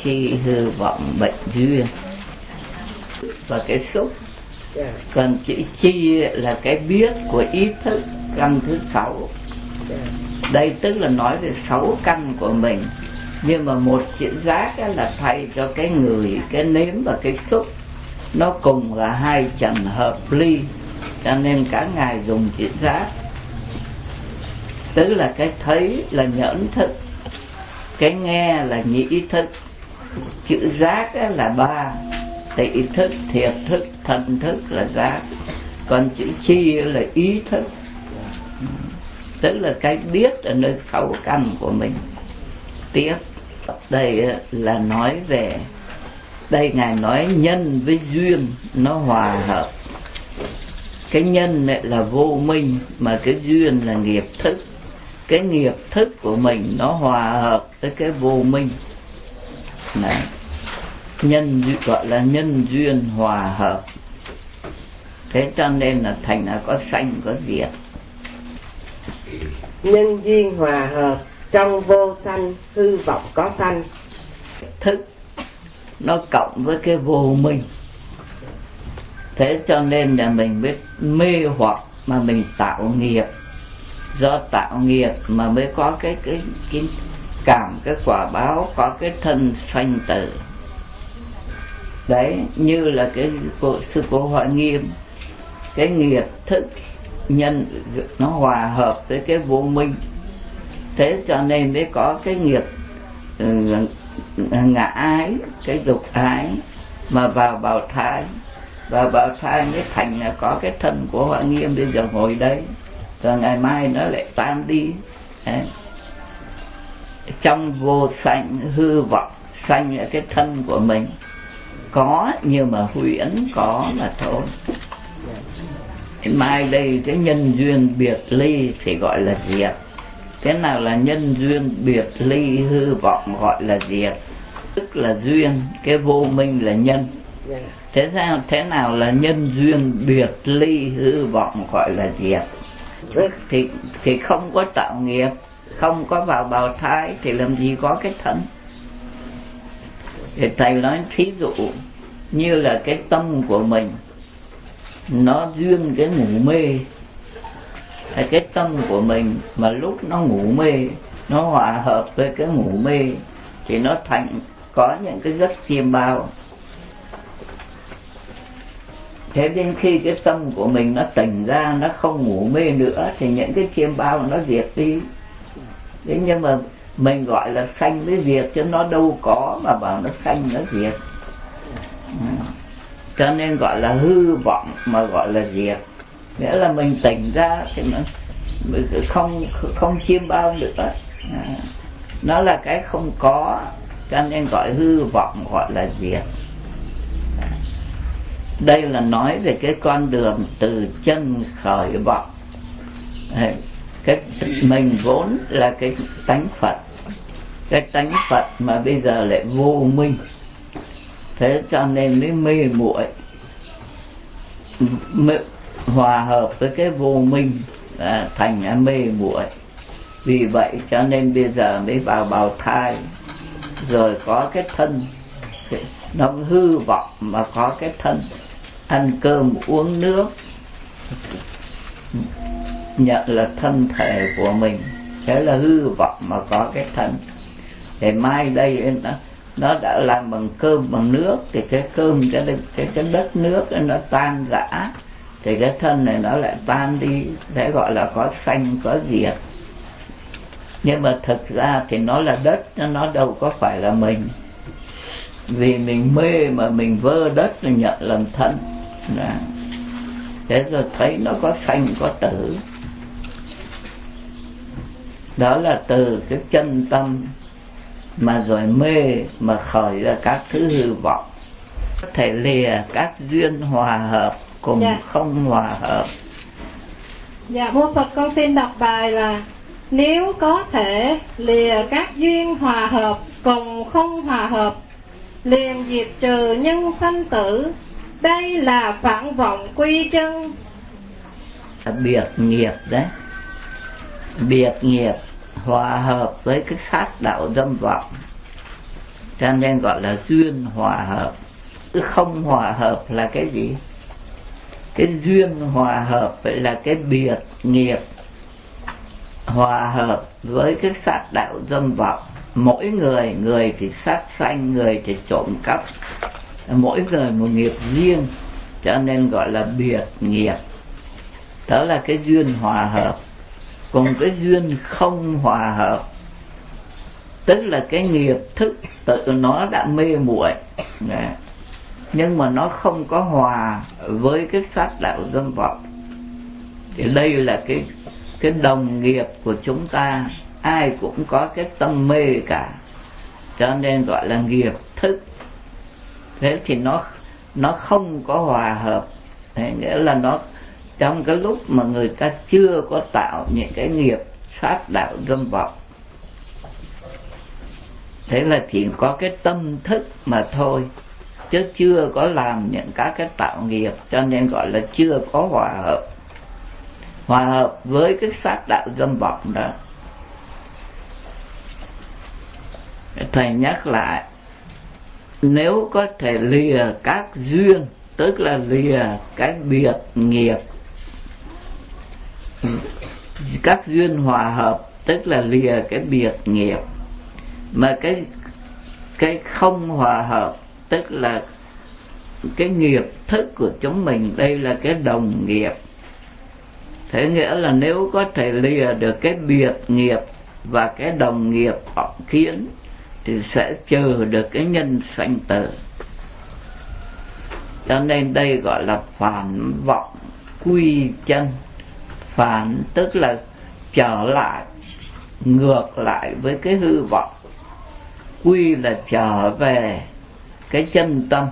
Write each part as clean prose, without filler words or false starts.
chi hư vọng bệnh duyên và cái xúc. Còn chữ chi là cái biết của ý thức, căn thứ 6. Đây tức là nói về 6 căn của mình. Nhưng mà một chữ giác là thay cho cái người, cái nếm và cái xúc. Nó cùng là hai trần hợp ly, cho nên cả ngài dùng chữ giác. Tức là cái thấy là nhẫn thức, cái nghe là nhĩ thức, chữ giác là 3, tị thức, thiệt thức, thân thức là giác. Còn chữ chi là ý thức, tức là cái biết ở nơi 6 căn của mình. Tiếp đây là nói về, đây ngài nói nhân với duyên nó hòa hợp. Cái nhân này là vô minh, mà cái duyên là nghiệp thức. Cái nghiệp thức của mình nó hòa hợp với cái vô minh này. Nhân gọi là nhân duyên hòa hợp. Thế cho nên là thành là có sanh có diệt. Nhân duyên hòa hợp, trong vô sanh hư vọng có sanh. Thức nó cộng với cái vô minh, thế cho nên là mình biết mê hoặc mà mình tạo nghiệp. Do tạo nghiệp mà mới có cái cảm, cái quả báo, có cái thân sanh tử. Đấy, như là cái sư cô Hoa Nghiêm, cái nghiệp thức nhân nó hòa hợp với cái vô minh, thế cho nên mới có cái nghiệp ngã ái, cái dục ái mà vào bào thai, và bào thai mới thành là có cái thân của Hoa Nghiêm bây giờ ngồi đây, rồi ngày mai nó lại tan đi. Đấy. Trong vô sanh hư vọng, sanh là cái thân của mình có, nhưng mà huyễn có mà thôi. Mai đây cái nhân duyên biệt ly thì gọi là diệt. Thế nào là nhân duyên biệt ly hư vọng gọi là diệt? Tức là duyên, cái vô minh là nhân. Thế nào là nhân duyên biệt ly hư vọng gọi là diệt? Thì không có tạo nghiệp, không có vào bào thai thì làm gì có cái thân. Thì thầy nói thí dụ như là cái tâm của mình nó duyên cái ngủ mê. Cái tâm của mình mà lúc nó ngủ mê, nó hòa hợp với cái ngủ mê thì nó thành có những cái giấc chiêm bao. Thế đến khi cái tâm của mình nó tỉnh ra, nó không ngủ mê nữa thì những cái chiêm bao nó diệt đi. Thế nhưng mà mình gọi là sanh với diệt chứ nó đâu có mà bảo nó sanh nó diệt. Cho nên gọi là hư vọng mà gọi là diệt. Nghĩa là mình tỉnh ra thì nó không chiêm bao nữa. Nó là cái không có, cho nên gọi hư vọng gọi là diệt. Đây là nói về cái con đường từ chân khởi vọng. Cái mình vốn là cái tánh Phật, cái tánh Phật mà bây giờ lại vô minh, thế cho nên mới mê muội, hòa hợp với cái vô minh thành mê muội. Vì vậy cho nên bây giờ mới vào bào thai, rồi có cái thân, nó hư vọng mà có cái thân, ăn cơm uống nước, nhận là thân thể của mình, thế là hư vọng mà có cái thân. Thì mai đây nó đã làm bằng cơm bằng nước thì cái cơm cái đất nước nó tan rã, thì cái thân này nó lại tan đi, để gọi là có sanh có diệt. Nhưng mà thực ra thì nó là đất, nó đâu có phải là mình. Vì mình mê mà mình vơ đất là nhận làm thân. Thế rồi thấy nó có sanh có tử. Đó là từ cái chân tâm mà rồi mê mà khởi ra các thứ hư vọng. Có thể lìa các duyên hòa hợp cùng không hòa hợp. Dạ mô Phật, con xin đọc bài là: nếu có thể lìa các duyên hòa hợp cùng không hòa hợp, liền diệt trừ nhân sanh tử, đây là phản vọng quy chân. Biệt nghiệp đấy, biệt nghiệp hòa hợp với cái sát đạo dâm vọng. cho nên gọi là duyên hòa hợp. Không hòa hợp là cái gì? Cái duyên hòa hợp vậy là cái biệt nghiệp hòa hợp với cái sát đạo dâm vọng. Mỗi người thì sát sanh, người thì trộm cắp, mỗi người một nghiệp riêng, cho nên gọi là biệt nghiệp. Đó là cái duyên hòa hợp. Còn cái duyên không hòa hợp tức là cái nghiệp thức tự nó đã mê muội, nhưng mà nó không có hòa với cái sát đạo dâm vọng. Thì đây là cái đồng nghiệp của chúng ta, ai cũng có cái tâm mê cả, cho nên gọi là nghiệp thức. Thế thì nó không có hòa hợp. Thế nghĩa là nó trong cái lúc mà người ta chưa có tạo những cái nghiệp sát đạo dâm vọng, thế là chỉ có cái tâm thức mà thôi, chứ chưa có làm những các cái tạo nghiệp, cho nên gọi là chưa có hòa hợp. Hòa hợp với cái sát đạo dâm vọng đó. Thầy nhắc lại, nếu có thể lìa các duyên, tức là lìa cái biệt nghiệp. Các duyên hòa hợp tức là lìa cái biệt nghiệp, mà cái không hòa hợp tức là cái nghiệp thức của chúng mình, đây là cái đồng nghiệp. Thế nghĩa là nếu có thể lìa được cái biệt nghiệp và cái đồng nghiệp vọng kiến thì sẽ trừ được cái nhân sanh tử. Cho nên đây gọi là phản vọng quy chân. Phản tức là trở lại, ngược lại với cái hư vọng. Quy là trở về cái chân tâm.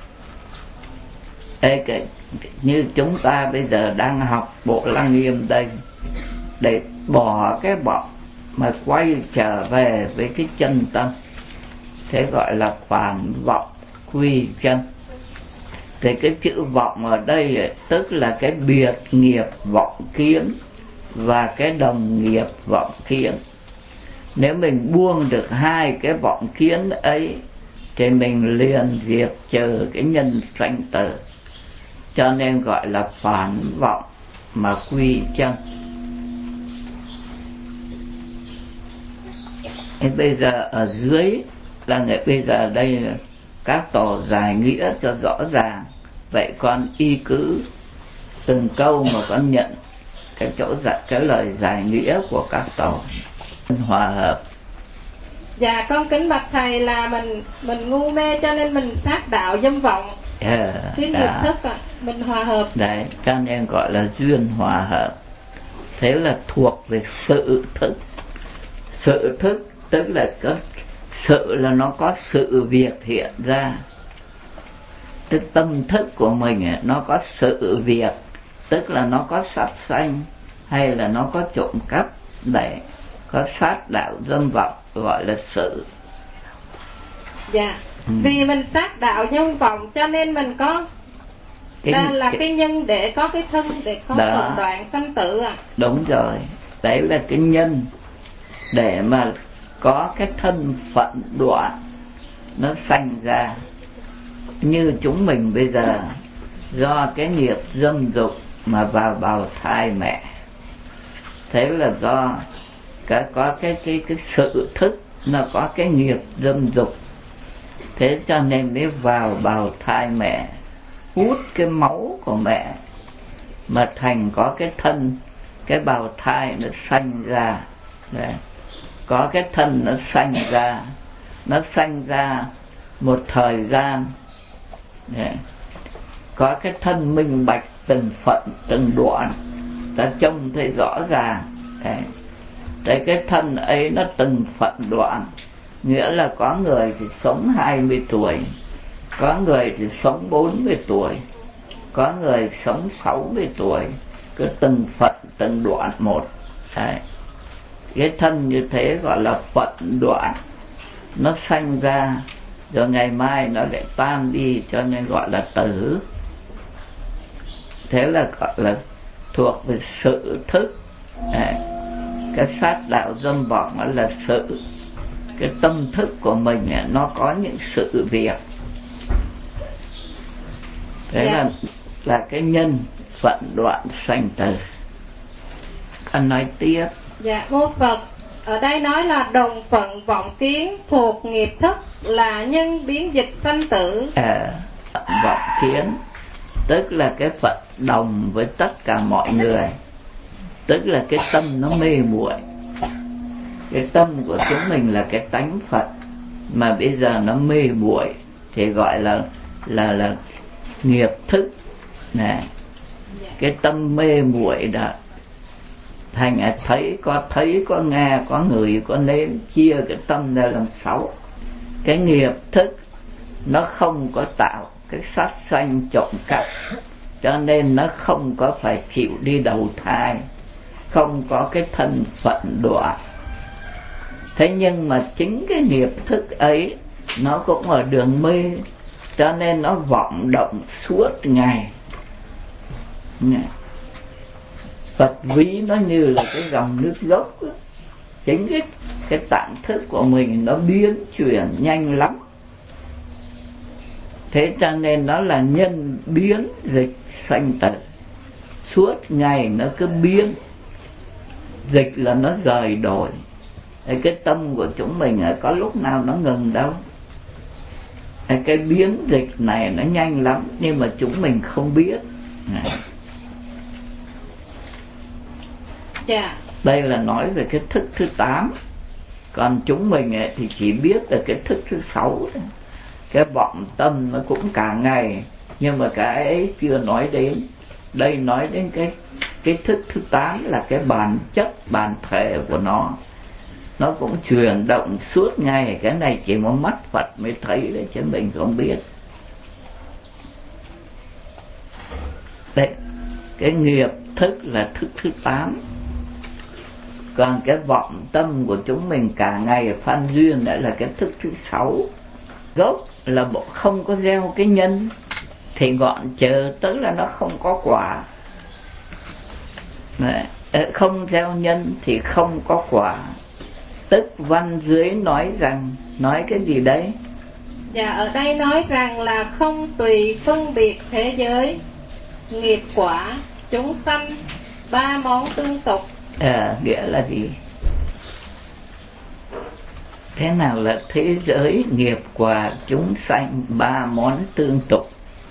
Đây, như chúng ta bây giờ đang học Bộ Lăng Nghiêm đây, để bỏ cái vọng mà quay trở về với cái chân tâm, thế gọi là phản vọng quy chân. Thì cái chữ vọng ở đây tức là cái biệt nghiệp vọng kiến và cái đồng nghiệp vọng kiến. Nếu mình buông được hai cái vọng kiến ấy thì mình liền diệt trừ cái nhân sanh tử, cho nên gọi là phản vọng mà quy chân. Thế bây giờ ở dưới là bây giờ đây các tổ giải nghĩa cho rõ ràng. Vậy con y cứ từng câu mà con nhận cái chỗ cái lời giải nghĩa của các tổ. Hòa hợp. Dạ con kính bạch thầy là mình ngu mê cho nên mình sát đạo dâm vọng. Cái nghiệp thức mình hòa hợp. Đấy, cho nên gọi là duyên hòa hợp. Thế là thuộc về sự thức. Sự thức tức là có sự là nó có sự việc hiện ra. Tức tâm thức của mình nó có sự việc, tức là nó có sát sanh hay là nó có trộm cắp, để có sát đạo dâm vọng, gọi là sự. Dạ. Vì mình sát đạo dâm vọng cho nên mình có là cái nhân để có cái thân, để có phận đoạn sanh tử à. Đúng rồi, đấy là cái nhân để mà có cái thân phận đoạn nó sanh ra. Như chúng mình bây giờ do cái nghiệp dâm dục mà vào bào thai mẹ, thế là do có cái sự thức nó có cái nghiệp dâm dục, thế cho nên mới vào bào thai mẹ, hút cái máu của mẹ mà thành có cái thân, cái bào thai nó sanh ra. Đấy. Có cái thân nó sanh ra một thời gian. Đấy. Có cái thân minh bạch từng phận từng đoạn, ta trông thấy rõ ràng. Đấy, cái thân ấy nó từng phận đoạn, nghĩa là có người thì sống 20 tuổi, có người thì sống 40 tuổi, có người sống 60 tuổi, cứ từng phận từng đoạn một. Đấy. Cái thân như thế gọi là phận đoạn, nó sanh ra rồi ngày mai nó lại tan đi, cho nên gọi là tử. Thế là gọi là thuộc về sự thức. Đấy. Cái sát đạo dâm vọng là sự, cái tâm thức của mình nó có những sự việc. Thế là cái nhân phận đoạn sanh tử. Anh nói tiếp. Dạ mô Phật, ở đây nói là đồng phận vọng kiến thuộc nghiệp thức là nhân biến dịch sanh tử. Vọng kiến tức là cái phận đồng với tất cả mọi người, tức là cái tâm nó mê muội. Cái tâm của chúng mình là cái tánh Phật, mà bây giờ nó mê muội thì gọi là nghiệp thức nè. Cái tâm mê muội đó thành thấy có nghe, có người, có nếm, chia cái tâm ra làm 6. Cái nghiệp thức nó không có tạo cái sát sanh trộm cắp, cho nên nó không có phải chịu đi đầu thai, không có cái thân phận đọa. Thế nhưng mà chính cái nghiệp thức ấy nó cũng ở đường mê, cho nên nó vọng động suốt ngày. Phật ví nó như là cái dòng nước dốc. Chính cái tạng thức của mình nó biến chuyển nhanh lắm. Thế cho nên nó là nhân biến dịch sanh tử. Suốt ngày nó cứ biến. Dịch là nó rời đổi. Cái tâm của chúng mình có lúc nào nó ngừng đâu. Cái biến dịch này nó nhanh lắm, nhưng mà chúng mình không biết. Đây là nói về cái thức thứ 8. Còn chúng mình thì chỉ biết là cái thức thứ 6 thôi. Cái vọng tâm nó cũng cả ngày, nhưng mà cái ấy chưa nói đến. Đây nói đến cái thức thứ 8 là cái bản chất, bản thể của nó. Nó cũng chuyển động suốt ngày. Cái này chỉ có mắt Phật mới thấy đấy, chứ mình không biết. Đấy, cái nghiệp thức là thức thứ 8. Còn cái vọng tâm của chúng mình cả ngày phan duyên đã là cái thức thứ 6. Gốc là bộ không có gieo cái nhân thì ngọn chờ, tức là nó không có quả. Không gieo nhân thì không có quả. Tức văn dưới nói rằng, nói cái gì đấy? Dạ, ở đây nói rằng là không tùy phân biệt thế giới, nghiệp quả, chúng sanh, 3 món tương tục. Nghĩa là gì? Thế nào là thế giới, nghiệp quả, chúng sanh, 3 món tương tục?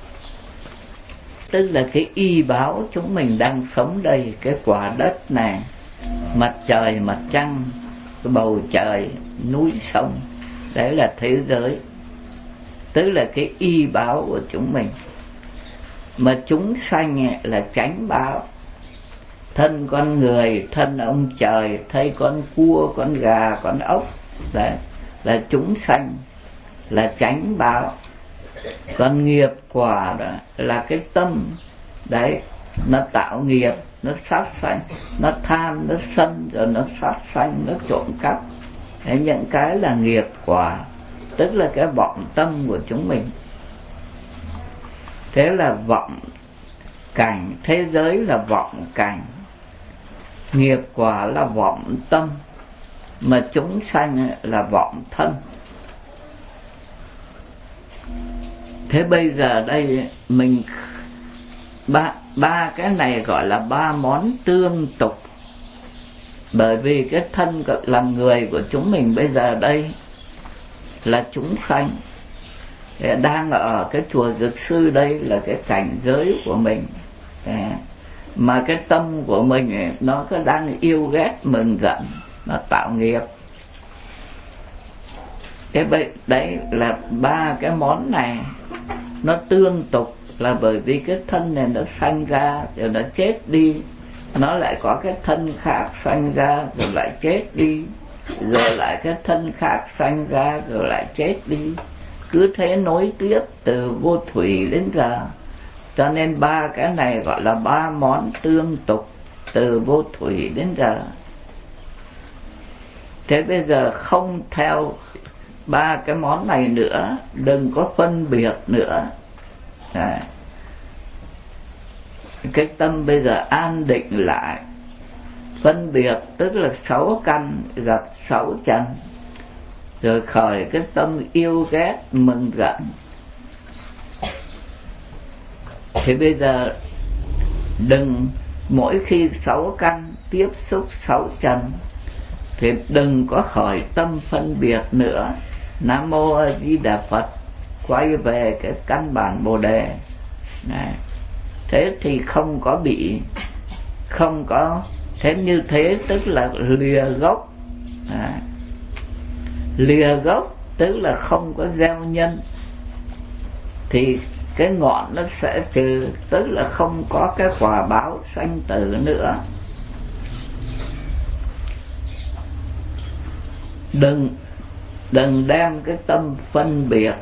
Tức là cái y báo chúng mình đang sống đây, cái quả đất này, mặt trời, mặt trăng, cái bầu trời, núi sông, đấy là thế giới. Tức là cái y báo của chúng mình. Mà chúng sanh là chánh báo. Thân con người, thân ông trời, thấy con cua, con gà, con ốc, đấy là chúng sanh, là chánh báo. Còn nghiệp quả đó là cái tâm, đấy, nó tạo nghiệp, nó sát sanh, nó tham, nó sân, rồi nó sát sanh, nó trộm cắp. Đấy, những cái là nghiệp quả, tức là cái vọng tâm của chúng mình. Thế là vọng cảnh, thế giới là vọng cảnh, nghiệp quả là vọng tâm, mà chúng sanh là vọng thân. Thế bây giờ đây mình ba cái này gọi là 3 món tương tục. Bởi vì cái thân làm người của chúng mình bây giờ đây là chúng sanh, đang ở cái chùa Dược Sư đây là cái cảnh giới của mình. Mà cái tâm của mình nó có đang yêu ghét mừng giận, nó tạo nghiệp. Đấy là 3 cái món này nó tương tục, là bởi vì cái thân này nó sanh ra rồi nó chết đi, nó lại có cái thân khác sanh ra rồi lại chết đi, rồi lại cái thân khác sanh ra rồi lại chết đi, cứ thế nối tiếp từ vô thủy đến giờ. Cho nên 3 cái này gọi là 3 món tương tục, từ vô thủy đến giờ. Thế bây giờ không theo 3 cái món này nữa, đừng có phân biệt nữa. Cái tâm bây giờ an định lại. Phân biệt tức là 6 căn gặp 6 trần, rồi khởi cái tâm yêu ghét mừng giận. Thì bây giờ đừng mỗi khi 6 căn tiếp xúc 6 trần thì đừng có khởi tâm phân biệt nữa. Nam Mô A Di Đà Phật, quay về cái căn bản Bồ Đề này. Thế thì không có thế, như thế tức là lìa gốc. Lìa gốc tức là không có gieo nhân, thì cái ngọn nó sẽ trừ, tức là không có cái quả báo sanh tử nữa. Đừng đem cái tâm phân biệt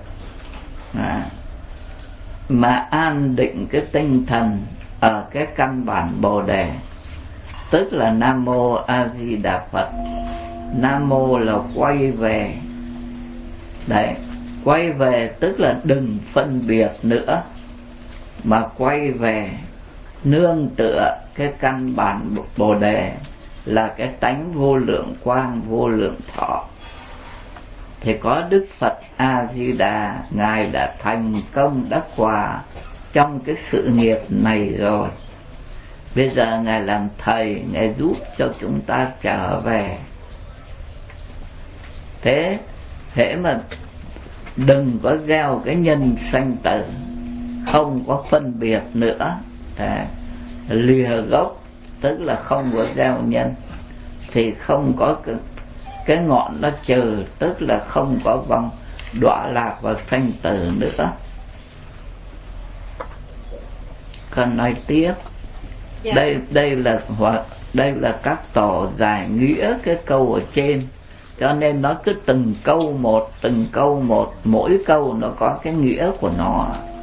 mà an định cái tinh thần ở cái căn bản Bồ Đề, tức là Nam Mô A Di Đà Phật. Nam Mô là quay về. Đấy, quay về tức là đừng phân biệt nữa, mà quay về nương tựa cái căn bản Bồ Đề là cái tánh vô lượng quang, vô lượng thọ. Thì có Đức Phật A Di Đà, Ngài đã thành công đắc quả trong cái sự nghiệp này rồi. Bây giờ Ngài làm thầy, Ngài giúp cho chúng ta trở về. Thế mà đừng có gieo cái nhân sanh tử, không có phân biệt nữa. Lìa gốc tức là không có gieo nhân, thì không có cái ngọn nó trừ, tức là không có vòng đọa lạc và sanh tử nữa. Còn nói tiếp, đây là các tổ giải nghĩa cái câu ở trên, cho nên nó cứ từng câu một, mỗi câu nó có cái nghĩa của nó.